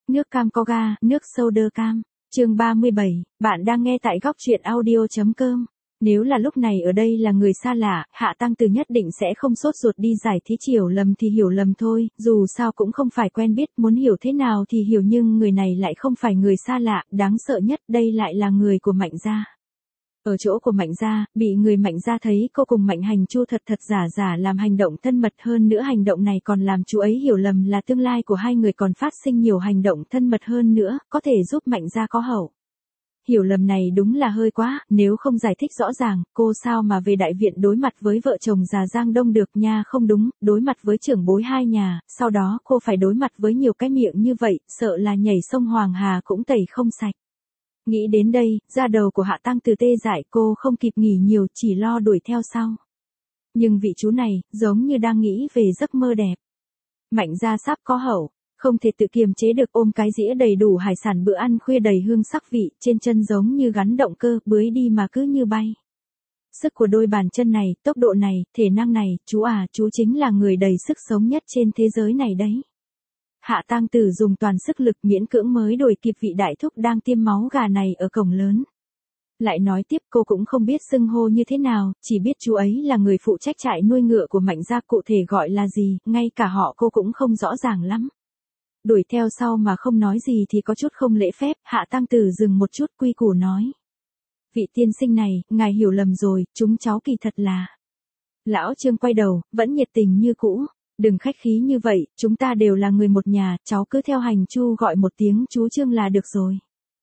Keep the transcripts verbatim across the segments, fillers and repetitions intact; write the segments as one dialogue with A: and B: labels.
A: Nước cam có ga, nước soda cam. Chương ba mươi bảy, bạn đang nghe tại góc truyện audio chấm com. Nếu là lúc này ở đây là người xa lạ, Hạ Tăng Từ nhất định sẽ không sốt ruột đi giải thích, hiểu lầm thì hiểu lầm thôi, dù sao cũng không phải quen biết, muốn hiểu thế nào thì hiểu, nhưng người này lại không phải người xa lạ, đáng sợ nhất đây lại là người của Mạnh gia. Ở chỗ của Mạnh gia, bị người Mạnh gia thấy cô cùng Mạnh Hành Chu thật thật giả giả làm hành động thân mật, hơn nữa hành động này còn làm chú ấy hiểu lầm là tương lai của hai người còn phát sinh nhiều hành động thân mật hơn nữa, có thể giúp Mạnh gia có hậu. Hiểu lầm này đúng là hơi quá, nếu không giải thích rõ ràng, cô sao mà về đại viện đối mặt với vợ chồng già Giang Đông được nha, không đúng, đối mặt với trưởng bối hai nhà, sau đó cô phải đối mặt với nhiều cái miệng như vậy, sợ là nhảy sông Hoàng Hà cũng tẩy không sạch. Nghĩ đến đây, da đầu của Hạ Tăng Từ tê dại, cô không kịp nghỉ nhiều, chỉ lo đuổi theo sau. Nhưng vị chú này, giống như đang nghĩ về giấc mơ đẹp. Mạnh gia sắp có hậu, không thể tự kiềm chế được, ôm cái dĩa đầy đủ hải sản, bữa ăn khuya đầy hương sắc vị, trên chân giống như gắn động cơ, bưới đi mà cứ như bay. Sức của đôi bàn chân này, tốc độ này, thể năng này, chú à, chú chính là người đầy sức sống nhất trên thế giới này đấy. Hạ Tăng Từ dùng toàn sức lực miễn cưỡng mới đuổi kịp vị đại thúc đang tiêm máu gà này ở cổng lớn. Lại nói tiếp, cô cũng không biết xưng hô như thế nào, chỉ biết chú ấy là người phụ trách trại nuôi ngựa của Mạnh gia, cụ thể gọi là gì, ngay cả họ cô cũng không rõ ràng lắm. Đuổi theo sau mà không nói gì thì có chút không lễ phép, Hạ Tăng Từ dừng một chút quy củ nói. Vị tiên sinh này, ngài hiểu lầm rồi, chúng cháu kỳ thật là... Lão Trương quay đầu, vẫn nhiệt tình như cũ. Đừng khách khí như vậy, chúng ta đều là người một nhà, cháu cứ theo Hành Chu gọi một tiếng chú Trương là được rồi.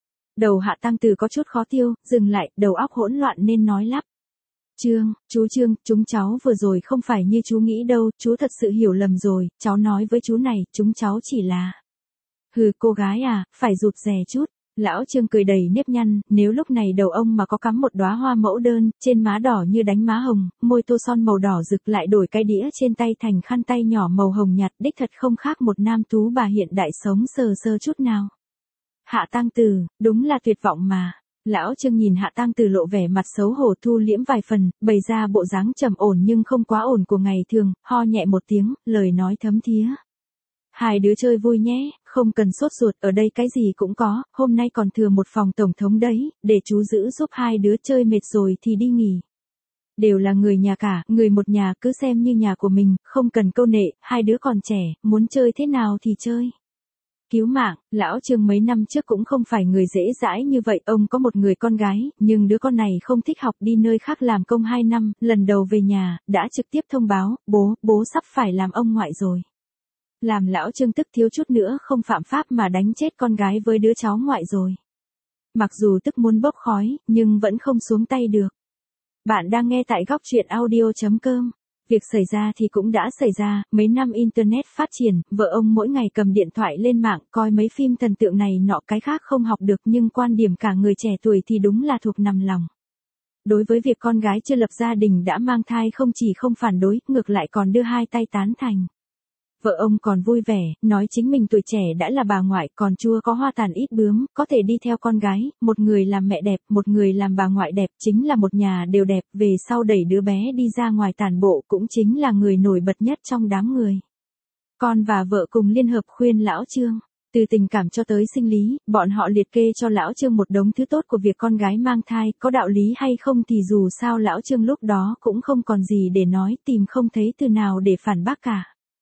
A: Đầu Hạ Tăng Từ có chút khó tiêu, dừng lại, đầu óc hỗn loạn nên nói lắp. Trương, chú Trương, chúng cháu vừa rồi không phải như chú nghĩ đâu, chú thật sự hiểu lầm rồi, cháu nói với chú này, chúng cháu chỉ là... Hừ, cô gái à, phải rụt rè chút. Lão Trương cười đầy nếp nhăn, nếu lúc này đầu ông mà có cắm một đóa hoa mẫu đơn, trên má đỏ như đánh má hồng, môi tô son màu đỏ rực, lại đổi cái đĩa trên tay thành khăn tay nhỏ màu hồng nhạt, đích thật không khác một nam tú bà hiện đại sống sờ sơ chút nào. Hạ Tăng Từ, đúng là tuyệt vọng mà. Lão Trương nhìn Hạ Tăng Từ lộ vẻ mặt xấu hổ, thu liễm vài phần, bày ra bộ dáng trầm ổn nhưng không quá ổn của ngày thường, ho nhẹ một tiếng, lời nói thấm thía. Hai đứa chơi vui nhé, không cần sốt ruột, ở đây cái gì cũng có, hôm nay còn thừa một phòng tổng thống đấy, để chú giữ giúp hai đứa chơi mệt rồi thì đi nghỉ. Đều là người nhà cả, người một nhà cứ xem như nhà của mình, không cần câu nệ, hai đứa còn trẻ, muốn chơi thế nào thì chơi. Cứu mạng, lão Trương mấy năm trước cũng không phải người dễ dãi như vậy, ông có một người con gái, nhưng đứa con này không thích học, đi nơi khác làm công hai năm, lần đầu về nhà, đã trực tiếp thông báo, bố, bố sắp phải làm ông ngoại rồi. Làm lão Trương tức thiếu chút nữa không phạm pháp mà đánh chết con gái với đứa cháu ngoại rồi. Mặc dù tức muốn bốc khói, nhưng vẫn không xuống tay được. Bạn đang nghe tại góc truyện audio chấm com. Việc xảy ra thì cũng đã xảy ra, mấy năm Internet phát triển, vợ ông mỗi ngày cầm điện thoại lên mạng, coi mấy phim thần tượng này nọ cái khác không học được, nhưng quan điểm cả người trẻ tuổi thì đúng là thuộc nằm lòng. Đối với việc con gái chưa lập gia đình đã mang thai không chỉ không phản đối, ngược lại còn đưa hai tay tán thành. Vợ ông còn vui vẻ, nói chính mình tuổi trẻ đã là bà ngoại, còn chua có hoa tàn ít bướm, có thể đi theo con gái, một người làm mẹ đẹp, một người làm bà ngoại đẹp, chính là một nhà đều đẹp, về sau đẩy đứa bé đi ra ngoài tản bộ cũng chính là người nổi bật nhất trong đám người. Con và vợ cùng liên hợp khuyên lão Trương. Từ tình cảm cho tới sinh lý, bọn họ liệt kê cho lão Trương một đống thứ tốt của việc con gái mang thai, có đạo lý hay không thì dù sao lão Trương lúc đó cũng không còn gì để nói, tìm không thấy từ nào để phản bác cả.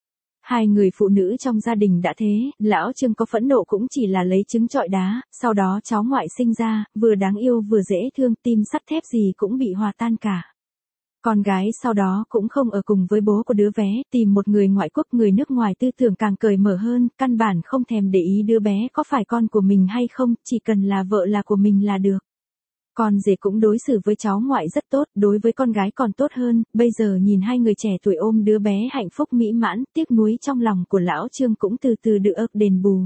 A: Hai người phụ nữ trong gia đình đã thế, lão Trương có phẫn nộ cũng chỉ là lấy trứng trọi đá, sau đó cháu ngoại sinh ra, vừa đáng yêu vừa dễ thương, tim sắt thép gì cũng bị hòa tan cả. Con gái sau đó cũng không ở cùng với bố của đứa bé, tìm một người ngoại quốc, người nước ngoài, tư tưởng càng cởi mở hơn, căn bản không thèm để ý đứa bé có phải con của mình hay không, chỉ cần là vợ là của mình là được. Con rể cũng đối xử với cháu ngoại rất tốt, đối với con gái còn tốt hơn, bây giờ nhìn hai người trẻ tuổi ôm đứa bé hạnh phúc mỹ mãn, tiếc nuối trong lòng của lão Trương cũng từ từ được đền bù.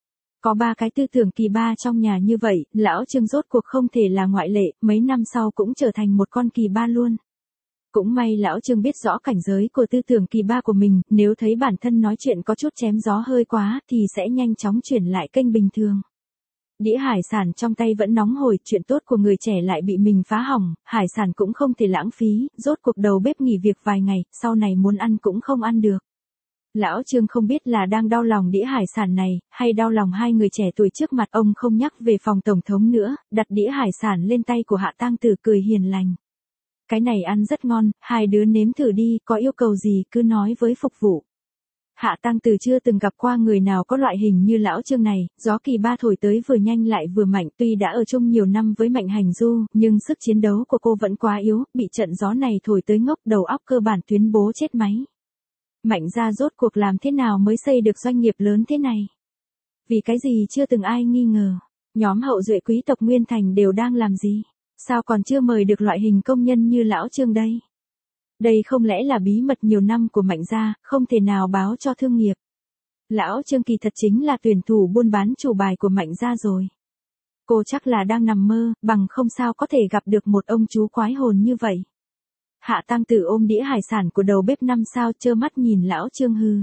A: Có ba cái tư tưởng kỳ ba trong nhà như vậy, lão Trương rốt cuộc không thể là ngoại lệ, mấy năm sau cũng trở thành một con kỳ ba luôn. Cũng may lão Trương biết rõ cảnh giới của tư tưởng kỳ ba của mình, nếu thấy bản thân nói chuyện có chút chém gió hơi quá thì sẽ nhanh chóng chuyển lại kênh bình thường. Đĩa hải sản trong tay vẫn nóng hổi, chuyện tốt của người trẻ lại bị mình phá hỏng, hải sản cũng không thể lãng phí, rốt cuộc đầu bếp nghỉ việc vài ngày, sau này muốn ăn cũng không ăn được. Lão Trương không biết là đang đau lòng đĩa hải sản này, hay đau lòng hai người trẻ tuổi trước mặt ông không nhắc về phòng tổng thống nữa, đặt đĩa hải sản lên tay của Hạ Tang Tử cười hiền lành. Cái này ăn rất ngon, hai đứa nếm thử đi, có yêu cầu gì cứ nói với phục vụ. Hạ Tang Tử chưa từng gặp qua người nào có loại hình như lão Trương này, gió kỳ ba thổi tới vừa nhanh lại vừa mạnh, tuy đã ở chung nhiều năm với Mạnh Hành Du, nhưng sức chiến đấu của cô vẫn quá yếu, bị trận gió này thổi tới ngốc đầu óc cơ bản tuyến bố chết máy. Mạnh gia rốt cuộc làm thế nào mới xây được doanh nghiệp lớn thế này? Vì cái gì chưa từng ai nghi ngờ, nhóm hậu duệ quý tộc Nguyên Thành đều đang làm gì? Sao còn chưa mời được loại hình công nhân như lão Trương đây? Đây không lẽ là bí mật nhiều năm của Mạnh gia, không thể nào báo cho thương nghiệp. Lão Trương kỳ thật chính là tuyển thủ buôn bán chủ bài của Mạnh gia rồi. Cô chắc là đang nằm mơ, bằng không sao có thể gặp được một ông chú quái hồn như vậy. Hạ Tang Tử ôm đĩa hải sản của đầu bếp năm sao trơ mắt nhìn lão Trương hư.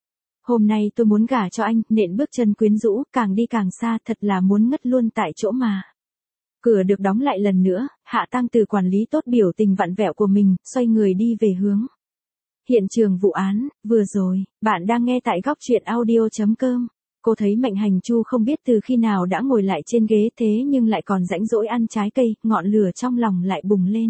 A: Hôm nay tôi muốn gả cho anh, nện bước chân quyến rũ, càng đi càng xa, thật là muốn ngất luôn tại chỗ mà. Cửa được đóng lại lần nữa, Hạ Tang Tử quản lý tốt biểu tình vặn vẹo của mình, xoay người đi về hướng hiện trường vụ án. Vừa rồi, bạn đang nghe tại góc truyện audio chấm com. Cô thấy Mạnh Hành Chu không biết từ khi nào đã ngồi lại trên ghế thế nhưng lại còn rãnh rỗi ăn trái cây, ngọn lửa trong lòng lại bùng lên.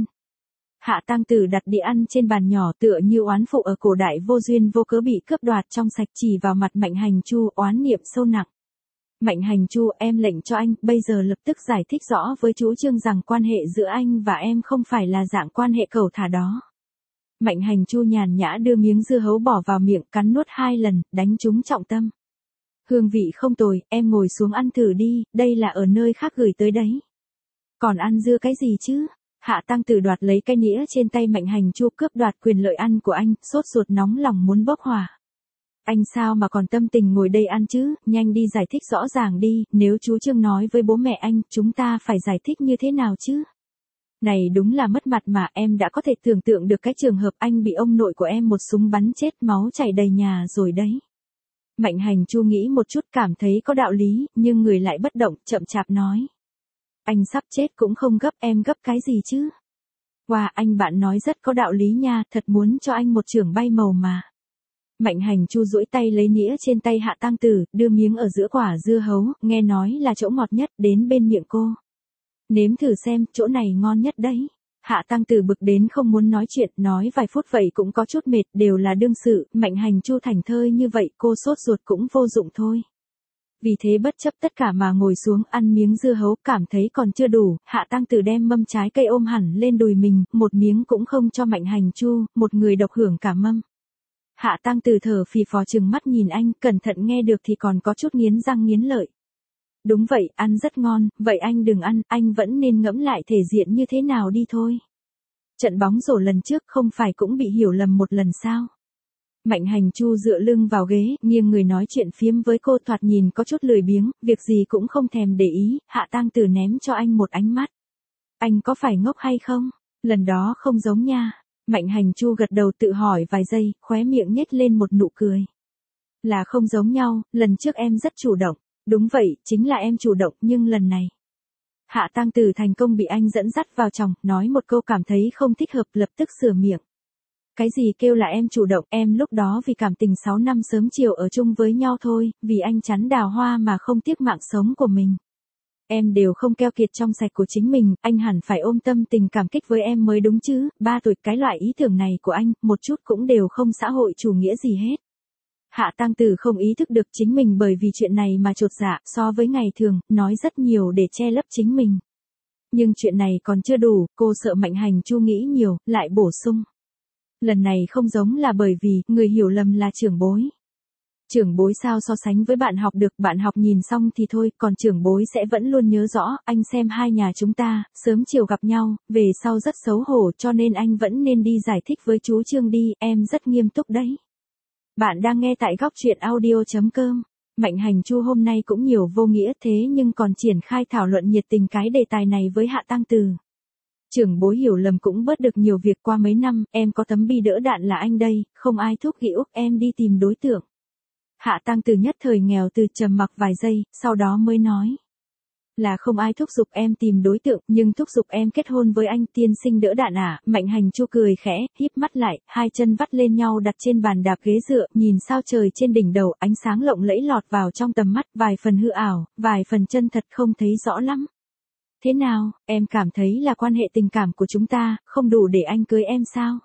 A: Hạ Tang Tử đặt đĩa ăn trên bàn nhỏ tựa như oán phụ ở cổ đại vô duyên vô cớ bị cướp đoạt trong sạch chỉ vào mặt Mạnh Hành Chu oán niệm sâu nặng. Mạnh Hành Chu, em lệnh cho anh, bây giờ lập tức giải thích rõ với chú Trương rằng quan hệ giữa anh và em không phải là dạng quan hệ cẩu thả đó. Mạnh Hành Chu nhàn nhã đưa miếng dưa hấu bỏ vào miệng cắn nuốt hai lần, đánh trúng trọng tâm. Hương vị không tồi, em ngồi xuống ăn thử đi, đây là ở nơi khác gửi tới đấy. Còn ăn dưa cái gì chứ? Hạ Tang Tử đoạt lấy cái nĩa trên tay Mạnh Hành Chu cướp đoạt quyền lợi ăn của anh, sốt ruột nóng lòng muốn bốc hỏa. Anh sao mà còn tâm tình ngồi đây ăn chứ, nhanh đi giải thích rõ ràng đi, nếu chú Trương nói với bố mẹ anh, chúng ta phải giải thích như thế nào chứ? Này đúng là mất mặt mà, em đã có thể tưởng tượng được cái trường hợp anh bị ông nội của em một súng bắn chết máu chảy đầy nhà rồi đấy. Mạnh Hành Chu nghĩ một chút cảm thấy có đạo lý, nhưng người lại bất động, chậm chạp nói. Anh sắp chết cũng không gấp, em gấp cái gì chứ? Wow, anh bạn nói rất có đạo lý nha, thật muốn cho anh một chưởng bay màu mà. Mạnh Hành Chu duỗi tay lấy nĩa trên tay Hạ Tang Tử, đưa miếng ở giữa quả dưa hấu, nghe nói là chỗ ngọt nhất, đến bên miệng cô. Nếm thử xem, chỗ này ngon nhất đấy. Hạ Tang Tử bực đến không muốn nói chuyện, nói vài phút vậy cũng có chút mệt, đều là đương sự, Mạnh Hành Chu thành thơi như vậy, cô sốt ruột cũng vô dụng thôi. Vì thế bất chấp tất cả mà ngồi xuống ăn miếng dưa hấu, cảm thấy còn chưa đủ, Hạ Tang Tử đem mâm trái cây ôm hẳn lên đùi mình, một miếng cũng không cho Mạnh Hành Chu, một người độc hưởng cả mâm. Hạ Tang Tử thở phì phò trừng mắt nhìn anh, cẩn thận nghe được thì còn có chút nghiến răng nghiến lợi. Đúng vậy, ăn rất ngon, vậy anh đừng ăn, anh vẫn nên ngẫm lại thể diện như thế nào đi thôi. Trận bóng rổ lần trước không phải cũng bị hiểu lầm một lần sao? Mạnh Hành Chu dựa lưng vào ghế, nghiêng người nói chuyện phiếm với cô, thoạt nhìn có chút lười biếng, việc gì cũng không thèm để ý. Hạ Tang Tử ném cho anh một ánh mắt. Anh có phải ngốc hay không? Lần đó không giống nha. Mạnh Hành Chu gật đầu tự hỏi vài giây, khóe miệng nhếch lên một nụ cười. Là không giống nhau, lần trước em rất chủ động. Đúng vậy, chính là em chủ động, nhưng lần này. Hạ Tang Tử thành công bị anh dẫn dắt vào chồng, nói một câu cảm thấy không thích hợp, lập tức sửa miệng. Cái gì kêu là em chủ động, em lúc đó vì cảm tình sáu năm sớm chiều ở chung với nhau thôi, vì anh chắn đào hoa mà không tiếc mạng sống của mình. Em đều không keo kiệt trong sạch của chính mình, anh hẳn phải ôm tâm tình cảm kích với em mới đúng chứ, ba tuổi cái loại ý tưởng này của anh, một chút cũng đều không xã hội chủ nghĩa gì hết. Hạ Tang Tử không ý thức được chính mình bởi vì chuyện này mà chột dạ, so với ngày thường, nói rất nhiều để che lấp chính mình. Nhưng chuyện này còn chưa đủ, cô sợ Mạnh Hành Chu nghĩ nhiều, lại bổ sung. Lần này không giống là bởi vì, người hiểu lầm là trưởng bối. Trưởng bối sao so sánh với bạn học được, bạn học nhìn xong thì thôi, còn trưởng bối sẽ vẫn luôn nhớ rõ, anh xem hai nhà chúng ta, sớm chiều gặp nhau, về sau rất xấu hổ cho nên anh vẫn nên đi giải thích với chú Trương đi, em rất nghiêm túc đấy. Bạn đang nghe tại góc truyện audio chấm com. Mạnh Hành Chu hôm nay cũng nhiều vô nghĩa thế nhưng còn triển khai thảo luận nhiệt tình cái đề tài này với Hạ Tang Tử. Trưởng bối hiểu lầm cũng bớt được nhiều việc, qua mấy năm, em có tấm bi đỡ đạn là anh đây, không ai thúc giục em đi tìm đối tượng. Hạ Tang Tử nhất thời nghèo từ trầm mặc vài giây, sau đó mới nói. Là không ai thúc giục em tìm đối tượng, nhưng thúc giục em kết hôn với anh, tiên sinh đỡ đạn à. Mạnh Hành Chu cười khẽ, híp mắt lại, hai chân vắt lên nhau đặt trên bàn đạp ghế dựa, nhìn sao trời trên đỉnh đầu, ánh sáng lộng lẫy lọt vào trong tầm mắt, vài phần hư ảo, vài phần chân thật không thấy rõ lắm. Thế nào, em cảm thấy là quan hệ tình cảm của chúng ta, không đủ để anh cưới em sao?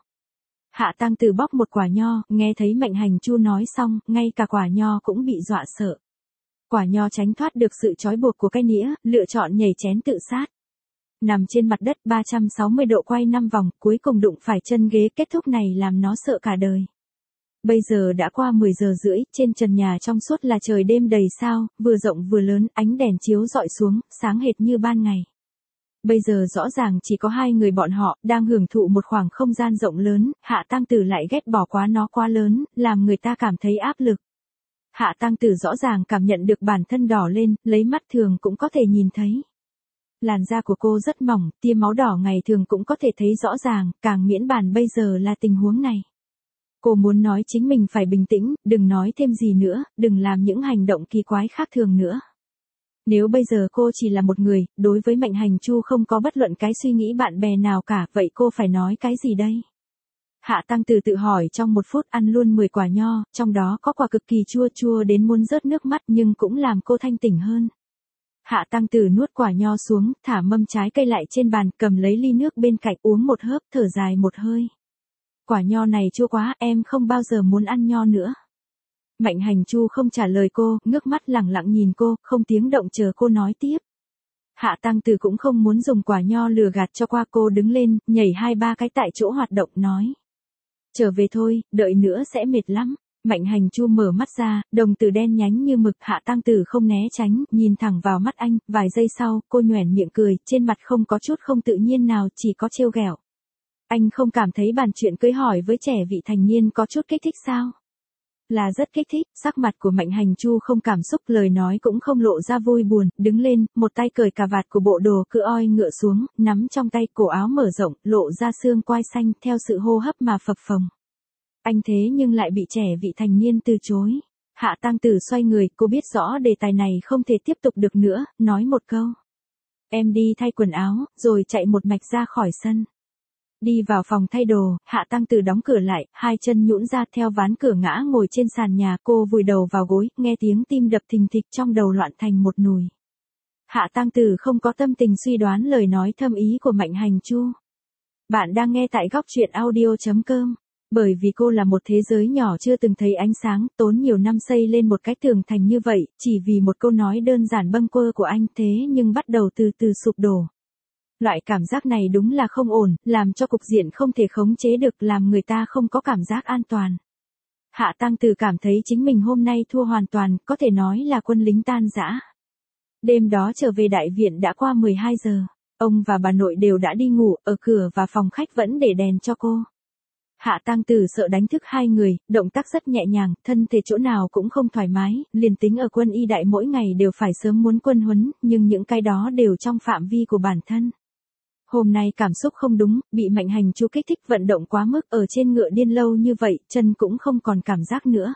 A: Hạ Tăng Từ bóc một quả nho, nghe thấy Mạnh Hành Chu nói xong, ngay cả quả nho cũng bị dọa sợ. Quả nho tránh thoát được sự trói buộc của cái nĩa, lựa chọn nhảy chén tự sát. Nằm trên mặt đất ba trăm sáu mươi độ quay năm vòng, cuối cùng đụng phải chân ghế, kết thúc này làm nó sợ cả đời. Bây giờ đã qua mười giờ rưỡi, trên trần nhà trong suốt là trời đêm đầy sao, vừa rộng vừa lớn, ánh đèn chiếu rọi xuống, sáng hệt như ban ngày. Bây giờ rõ ràng chỉ có hai người bọn họ, đang hưởng thụ một khoảng không gian rộng lớn, Hạ Tăng Tử lại ghét bỏ quá nó quá lớn, làm người ta cảm thấy áp lực. Hạ Tăng Tử rõ ràng cảm nhận được bản thân đỏ lên, lấy mắt thường cũng có thể nhìn thấy. Làn da của cô rất mỏng, tia máu đỏ ngày thường cũng có thể thấy rõ ràng, càng miễn bàn bây giờ là tình huống này. Cô muốn nói chính mình phải bình tĩnh, đừng nói thêm gì nữa, đừng làm những hành động kỳ quái khác thường nữa. Nếu bây giờ cô chỉ là một người, đối với Mạnh Hành Chu không có bất luận cái suy nghĩ bạn bè nào cả, vậy cô phải nói cái gì đây? Hạ Tăng Từ tự hỏi trong một phút, ăn luôn mười quả nho, trong đó có quả cực kỳ chua chua đến muốn rớt nước mắt nhưng cũng làm cô thanh tỉnh hơn. Hạ Tăng Từ nuốt quả nho xuống, thả mâm trái cây lại trên bàn, cầm lấy ly nước bên cạnh uống một hớp, thở dài một hơi. Quả nho này chua quá, em không bao giờ muốn ăn nho nữa. Mạnh Hành Chu không trả lời cô, ngước mắt lẳng lặng nhìn cô, không tiếng động chờ cô nói tiếp. Hạ Tăng Từ cũng không muốn dùng quả nho lừa gạt cho qua, cô đứng lên, nhảy hai ba cái tại chỗ hoạt động, nói. Trở về thôi, đợi nữa sẽ mệt lắm. Mạnh Hành Chu mở mắt ra, đồng tử đen nhánh như mực, Hạ Tăng Tử không né tránh, nhìn thẳng vào mắt anh, vài giây sau, cô nhoẻn miệng cười, trên mặt không có chút không tự nhiên nào, chỉ có trêu ghẹo. Anh không cảm thấy bàn chuyện cưới hỏi với trẻ vị thành niên có chút kích thích sao? Là rất kích thích, sắc mặt của Mạnh Hành Chu không cảm xúc, lời nói cũng không lộ ra vui buồn, đứng lên, một tay cởi cà vạt của bộ đồ cựa oi ngựa xuống, nắm trong tay cổ áo mở rộng, lộ ra xương quai xanh, theo sự hô hấp mà phập phồng. Anh thế nhưng lại bị trẻ vị thành niên từ chối. Hạ Tăng Tử xoay người, cô biết rõ đề tài này không thể tiếp tục được nữa, nói một câu. Em đi thay quần áo, rồi chạy một mạch ra khỏi sân. Đi vào phòng thay đồ, Hạ Tăng Tử đóng cửa lại, hai chân nhũn ra theo ván cửa ngã ngồi trên sàn nhà, cô vùi đầu vào gối, nghe tiếng tim đập thình thịch trong đầu loạn thành một nùi. Hạ Tăng Tử không có tâm tình suy đoán lời nói thâm ý của Mạnh Hành Chu. Bạn đang nghe tại góc truyện audio chấm com. Bởi vì cô là một thế giới nhỏ chưa từng thấy ánh sáng, tốn nhiều năm xây lên một cái tường thành như vậy, chỉ vì một câu nói đơn giản bâng quơ của anh, thế nhưng bắt đầu từ từ sụp đổ. Loại cảm giác này đúng là không ổn, làm cho cục diện không thể khống chế được, làm người ta không có cảm giác an toàn. Hạ Tăng Tử cảm thấy chính mình hôm nay thua hoàn toàn, có thể nói là quân lính tan rã. Đêm đó trở về đại viện đã qua mười hai giờ, ông và bà nội đều đã đi ngủ, ở cửa và phòng khách vẫn để đèn cho cô. Hạ Tăng Tử sợ đánh thức hai người, động tác rất nhẹ nhàng, thân thể chỗ nào cũng không thoải mái, liền tính ở quân y đại mỗi ngày đều phải sớm muốn quân huấn, nhưng những cái đó đều trong phạm vi của bản thân. Hôm nay cảm xúc không đúng, bị Mạnh Hành Chu kích thích vận động quá mức, ở trên ngựa điên lâu như vậy, chân cũng không còn cảm giác nữa.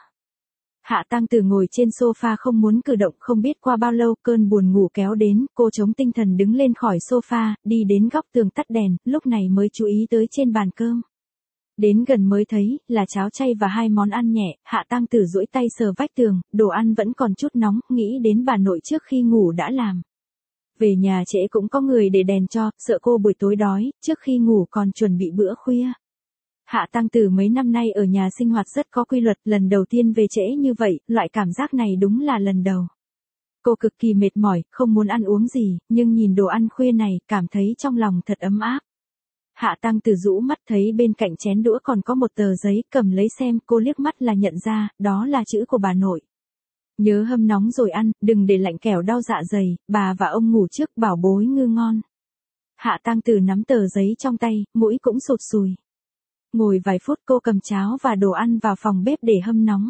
A: Hạ Tăng Tử ngồi trên sofa không muốn cử động, không biết qua bao lâu cơn buồn ngủ kéo đến, cô chống tinh thần đứng lên khỏi sofa, đi đến góc tường tắt đèn, lúc này mới chú ý tới trên bàn cơm. Đến gần mới thấy, là cháo chay và hai món ăn nhẹ, Hạ Tăng Tử duỗi tay sờ vách tường, đồ ăn vẫn còn chút nóng, nghĩ đến bà nội trước khi ngủ đã làm. Về nhà trễ cũng có người để đèn cho, sợ cô buổi tối đói, trước khi ngủ còn chuẩn bị bữa khuya. Hạ Tăng Tử mấy năm nay ở nhà sinh hoạt rất có quy luật, lần đầu tiên về trễ như vậy, loại cảm giác này đúng là lần đầu. Cô cực kỳ mệt mỏi, không muốn ăn uống gì, nhưng nhìn đồ ăn khuya này, cảm thấy trong lòng thật ấm áp. Hạ Tăng Tử rũ mắt thấy bên cạnh chén đũa còn có một tờ giấy, cầm lấy xem, cô liếc mắt là nhận ra, đó là chữ của bà nội. Nhớ hâm nóng rồi ăn, đừng để lạnh kẻo đau dạ dày, bà và ông ngủ trước, bảo bối ngư ngon. Hạ Tăng Tử nắm tờ giấy trong tay, mũi cũng sụt sùi. Ngồi vài phút cô cầm cháo và đồ ăn vào phòng bếp để hâm nóng.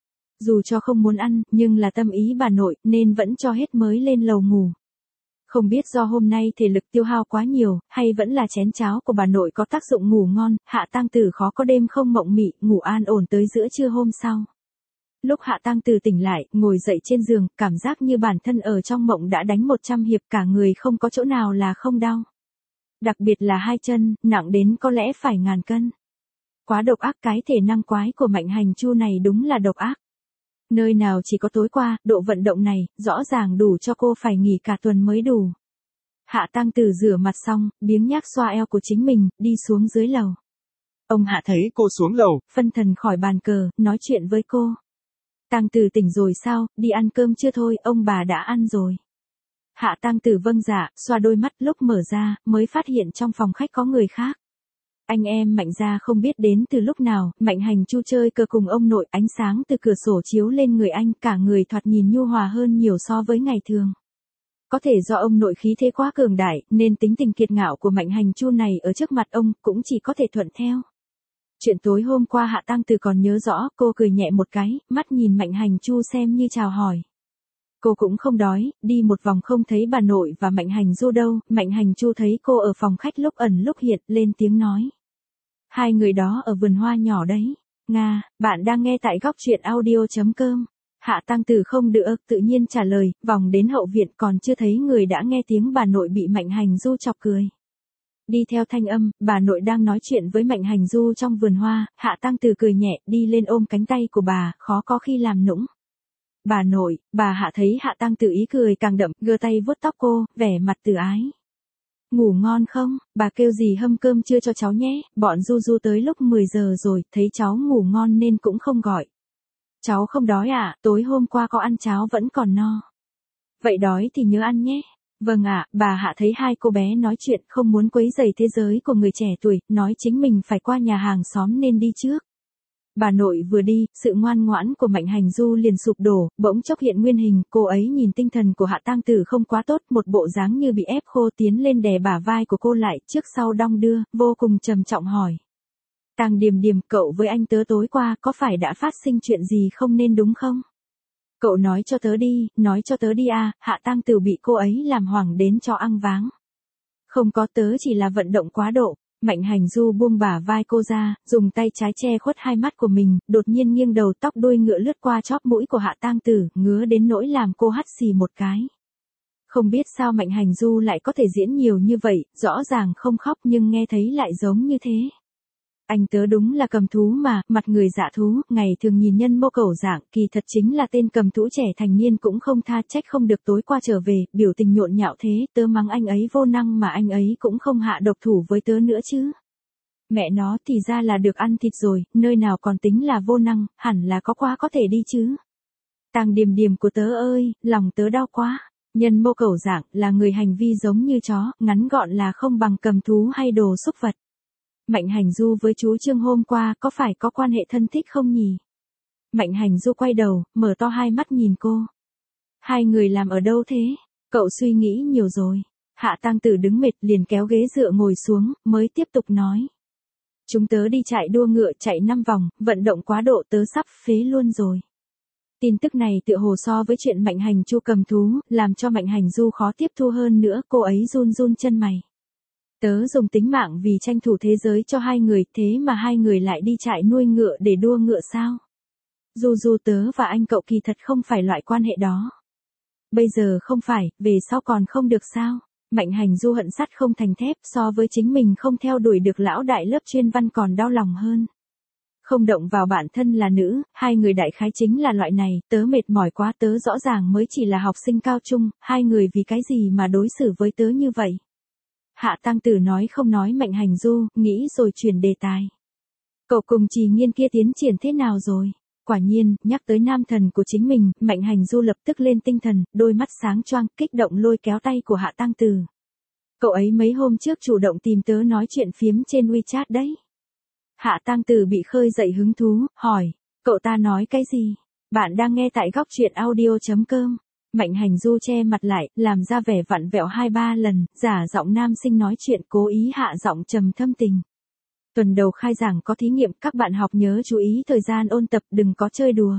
A: Dù cho không muốn ăn, nhưng là tâm ý bà nội, nên vẫn cho hết mới lên lầu ngủ. Không biết do hôm nay thể lực tiêu hao quá nhiều, hay vẫn là chén cháo của bà nội có tác dụng ngủ ngon, Hạ Tăng Tử khó có đêm không mộng mị, ngủ an ổn tới giữa trưa hôm sau. Lúc Hạ Tăng Từ tỉnh lại, ngồi dậy trên giường, cảm giác như bản thân ở trong mộng đã đánh một trăm hiệp, cả người không có chỗ nào là không đau. Đặc biệt là hai chân, nặng đến có lẽ phải ngàn cân. Quá độc ác, cái thể năng quái của Mạnh Hành Chu này đúng là độc ác. Nơi nào chỉ có tối qua, độ vận động này, rõ ràng đủ cho cô phải nghỉ cả tuần mới đủ. Hạ Tăng Từ rửa mặt xong, biếng nhác xoa eo của chính mình, đi xuống dưới lầu. Ông Hạ thấy cô xuống lầu, phân thần khỏi bàn cờ, nói chuyện với cô. Tăng Từ tỉnh rồi sao, đi ăn cơm chưa thôi, ông bà đã ăn rồi. Hạ Tăng Từ vâng dạ, xoa đôi mắt, lúc mở ra, mới phát hiện trong phòng khách có người khác. Anh em Mạnh gia không biết đến từ lúc nào, Mạnh Hành Chu chơi cờ cùng ông nội, ánh sáng từ cửa sổ chiếu lên người anh, cả người thoạt nhìn nhu hòa hơn nhiều so với ngày thường. Có thể do ông nội khí thế quá cường đại, nên tính tình kiệt ngạo của Mạnh Hành Chu này ở trước mặt ông, cũng chỉ có thể thuận theo. Chuyện tối hôm qua Hạ Tăng Từ còn nhớ rõ, cô cười nhẹ một cái, mắt nhìn Mạnh Hành Chu xem như chào hỏi. Cô cũng không đói, đi một vòng không thấy bà nội và Mạnh Hành Du đâu, Mạnh Hành Chu thấy cô ở phòng khách lúc ẩn lúc hiện, lên tiếng nói. Hai người đó ở vườn hoa nhỏ đấy. Nga, bạn đang nghe tại góc truyện audio chấm com. Hạ Tăng Từ không đựa, tự nhiên trả lời, vòng đến hậu viện còn chưa thấy người đã nghe tiếng bà nội bị Mạnh Hành Du chọc cười. Đi theo thanh âm, bà nội đang nói chuyện với Mạnh Hành Du trong vườn hoa, Hạ Tăng Từ cười nhẹ, đi lên ôm cánh tay của bà, khó có khi làm nũng. Bà nội, bà Hạ thấy Hạ Tăng Từ ý cười càng đậm, gơ tay vuốt tóc cô, vẻ mặt từ ái. Ngủ ngon không, bà kêu gì hâm cơm trưa cho cháu nhé, bọn Du Du tới lúc mười giờ rồi, thấy cháu ngủ ngon nên cũng không gọi. Cháu không đói à, tối hôm qua có ăn cháo vẫn còn no. Vậy đói thì nhớ ăn nhé. Vâng ạ, bà Hạ thấy hai cô bé nói chuyện không muốn quấy rầy thế giới của người trẻ tuổi, nói chính mình phải qua nhà hàng xóm nên đi trước. Bà nội vừa đi, sự ngoan ngoãn của Mạnh Hành Du liền sụp đổ, bỗng chốc hiện nguyên hình, cô ấy nhìn tinh thần của Hạ Tăng Từ không quá tốt, một bộ dáng như bị ép khô tiến lên đè bả vai của cô lại, trước sau đong đưa, vô cùng trầm trọng hỏi. Tang Điềm Điềm, cậu với anh tớ tối qua có phải đã phát sinh chuyện gì không nên đúng không? Cậu nói cho tớ đi, nói cho tớ đi à, Hạ Tăng Từ bị cô ấy làm hoảng đến cho ăn váng. Không có, tớ chỉ là vận động quá độ. Mạnh Hành Du buông bả vai cô ra, dùng tay trái che khuất hai mắt của mình, đột nhiên nghiêng đầu, tóc đuôi ngựa lướt qua chóp mũi của Hạ Tăng Từ, ngứa đến nỗi làm cô hắt xì một cái. Không biết sao Mạnh Hành Du lại có thể diễn nhiều như vậy, rõ ràng không khóc nhưng nghe thấy lại giống như thế. Anh tớ đúng là cầm thú mà, mặt người dạ thú, ngày thường nhìn nhân mô cẩu dạng, kỳ thật chính là tên cầm thú trẻ thành niên cũng không tha, trách không được tối qua trở về, biểu tình nhộn nhạo thế, tớ mắng anh ấy vô năng mà anh ấy cũng không hạ độc thủ với tớ nữa chứ. Mẹ nó thì ra là được ăn thịt rồi, nơi nào còn tính là vô năng, hẳn là có quá có thể đi chứ. Tang Điềm Điềm của tớ ơi, lòng tớ đau quá. Nhân mô cẩu dạng là người hành vi giống như chó, ngắn gọn là không bằng cầm thú hay đồ xúc vật. Mạnh Hành Du với chú Trương hôm qua có phải có quan hệ thân thích không nhỉ? Mạnh Hành Du quay đầu, mở to hai mắt nhìn cô. Hai người làm ở đâu thế? Cậu suy nghĩ nhiều rồi. Hạ Tăng Từ đứng mệt liền kéo ghế dựa ngồi xuống, mới tiếp tục nói. Chúng tớ đi chạy đua ngựa chạy năm vòng, vận động quá độ tớ sắp phế luôn rồi. Tin tức này tựa hồ so với chuyện Mạnh Hành Chu cầm thú, làm cho Mạnh Hành Du khó tiếp thu hơn nữa, cô ấy run run chân mày. Tớ dùng tính mạng vì tranh thủ thế giới cho hai người, thế mà hai người lại đi chạy nuôi ngựa để đua ngựa sao? Du Du, tớ và anh cậu kỳ thật không phải loại quan hệ đó. Bây giờ không phải, về sau còn không được sao? Mạnh Hành Du hận sắt không thành thép, so với chính mình không theo đuổi được lão đại lớp chuyên văn còn đau lòng hơn. Không động vào bản thân là nữ, hai người đại khái chính là loại này, tớ mệt mỏi quá, tớ rõ ràng mới chỉ là học sinh cao trung, hai người vì cái gì mà đối xử với tớ như vậy? Hạ Tăng Từ nói không nói Mạnh Hành Du, nghĩ rồi chuyển đề tài. Cậu cùng Trì Nghiên kia tiến triển thế nào rồi? Quả nhiên, nhắc tới nam thần của chính mình, Mạnh Hành Du lập tức lên tinh thần, đôi mắt sáng choang, kích động lôi kéo tay của Hạ Tăng Từ. Cậu ấy mấy hôm trước chủ động tìm tớ nói chuyện phiếm trên WeChat đấy. Hạ Tăng Từ bị khơi dậy hứng thú, hỏi, cậu ta nói cái gì? Bạn đang nghe tại góc truyện audio chấm com. Mạnh Hành Du che mặt lại, làm ra vẻ vặn vẹo hai ba lần, giả giọng nam sinh nói chuyện, cố ý hạ giọng trầm thâm tình. Tuần đầu khai giảng có thí nghiệm, các bạn học nhớ chú ý thời gian ôn tập, đừng có chơi đùa.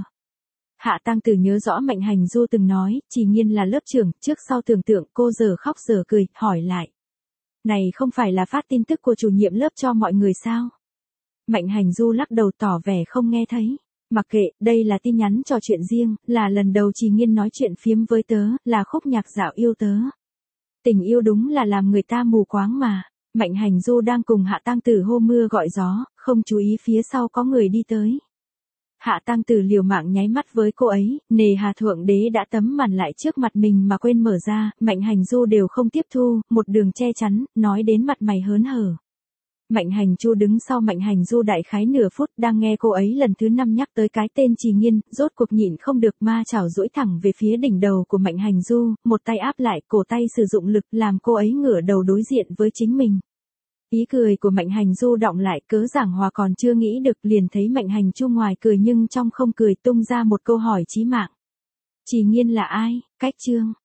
A: Hạ Tăng Từ nhớ rõ Mạnh Hành Du từng nói, Trì Nghiên là lớp trưởng, trước sau tưởng tượng, cô giờ khóc giờ cười, hỏi lại. Này không phải là phát tin tức của chủ nhiệm lớp cho mọi người sao? Mạnh Hành Du lắc đầu tỏ vẻ không nghe thấy. Mặc kệ, đây là tin nhắn trò chuyện riêng, là lần đầu Trì Nghiên nói chuyện phiếm với tớ, là khúc nhạc dạo yêu tớ. Tình yêu đúng là làm người ta mù quáng mà. Mạnh Hành Du đang cùng Hạ Tăng Tử hô mưa gọi gió, không chú ý phía sau có người đi tới. Hạ Tăng Tử liều mạng nháy mắt với cô ấy, nề hà thượng đế đã tấm màn lại trước mặt mình mà quên mở ra, Mạnh Hành Du đều không tiếp thu, một đường che chắn, nói đến mặt mày hớn hở. Mạnh Hành Chu đứng sau Mạnh Hành Du đại khái nửa phút, đang nghe cô ấy lần thứ năm nhắc tới cái tên Trì Nghiên, rốt cuộc nhịn không được ma chảo duỗi thẳng về phía đỉnh đầu của Mạnh Hành Du, một tay áp lại, cổ tay sử dụng lực làm cô ấy ngửa đầu đối diện với chính mình. Ý cười của Mạnh Hành Du đọng lại, cớ giảng hòa còn chưa nghĩ được liền thấy Mạnh Hành Chu ngoài cười nhưng trong không cười tung ra một câu hỏi chí mạng. Trì Nghiên là ai? Cách chương.